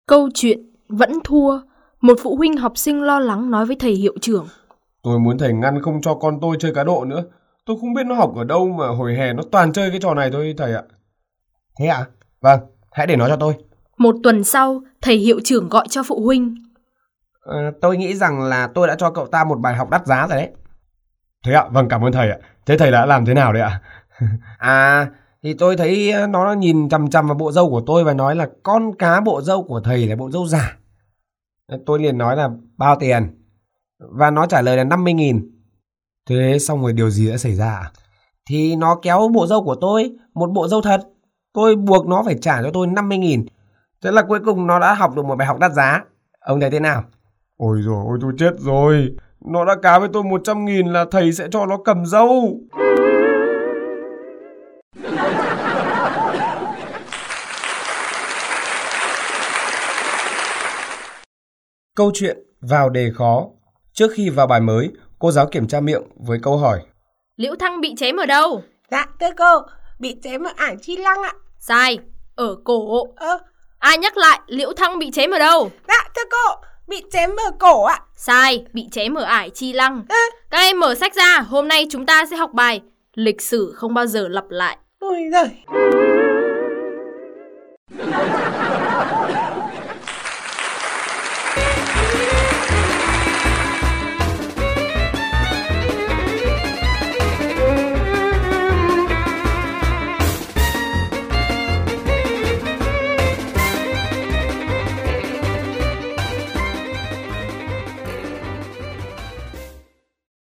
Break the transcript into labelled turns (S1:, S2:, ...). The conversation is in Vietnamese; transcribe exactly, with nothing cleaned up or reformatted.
S1: Câu chuyện vẫn thua. Một phụ huynh học sinh lo lắng nói với thầy hiệu trưởng:
S2: Tôi muốn thầy ngăn không cho con tôi chơi cá độ nữa. Tôi không biết nó học ở đâu mà hồi hè nó toàn chơi cái trò này thôi thầy ạ.
S3: Thế ạ? À? Vâng, hãy để nó cho tôi.
S1: Một tuần sau, thầy hiệu trưởng gọi cho phụ huynh.
S3: À, tôi nghĩ rằng là tôi đã cho cậu ta một bài học đắt giá rồi đấy.
S2: Thế ạ? Vâng, cảm ơn thầy ạ. Thế thầy đã làm thế nào đấy ạ?
S3: À, thì tôi thấy nó nhìn chằm chằm vào bộ râu của tôi và nói là con cá bộ râu của thầy là bộ râu giả. Tôi liền nói là bao tiền? Và nó trả lời là năm mươi nghìn.
S2: Thế xong rồi điều gì đã xảy ra ạ?
S3: Thì nó kéo bộ râu của tôi, một bộ râu thật. Tôi buộc nó phải trả cho tôi năm mươi nghìn. Thế là cuối cùng nó đã học được một bài học đắt giá. Ông thấy thế nào?
S2: Ôi dồi ôi, tôi chết rồi. Nó đã cá với tôi một trăm nghìn là thầy sẽ cho nó cầm râu. Câu chuyện vào đề khó. Trước khi vào bài mới, cô giáo kiểm tra miệng với câu hỏi:
S1: Liễu Thăng bị chém ở đâu?
S4: Dạ thưa cô, bị chém ở ải chi lăng ạ.
S1: Sai, ở cổ.
S4: Ơ,
S1: Ai nhắc lại, Liễu Thăng bị chém ở đâu?
S4: dạ thưa cô, bị chém ở cổ ạ.
S1: Sai, bị chém ở ải chi lăng.
S4: Ơ,
S1: Các em mở sách ra, hôm nay chúng ta sẽ học bài Lịch sử không bao giờ lặp lại.
S4: ôi giời.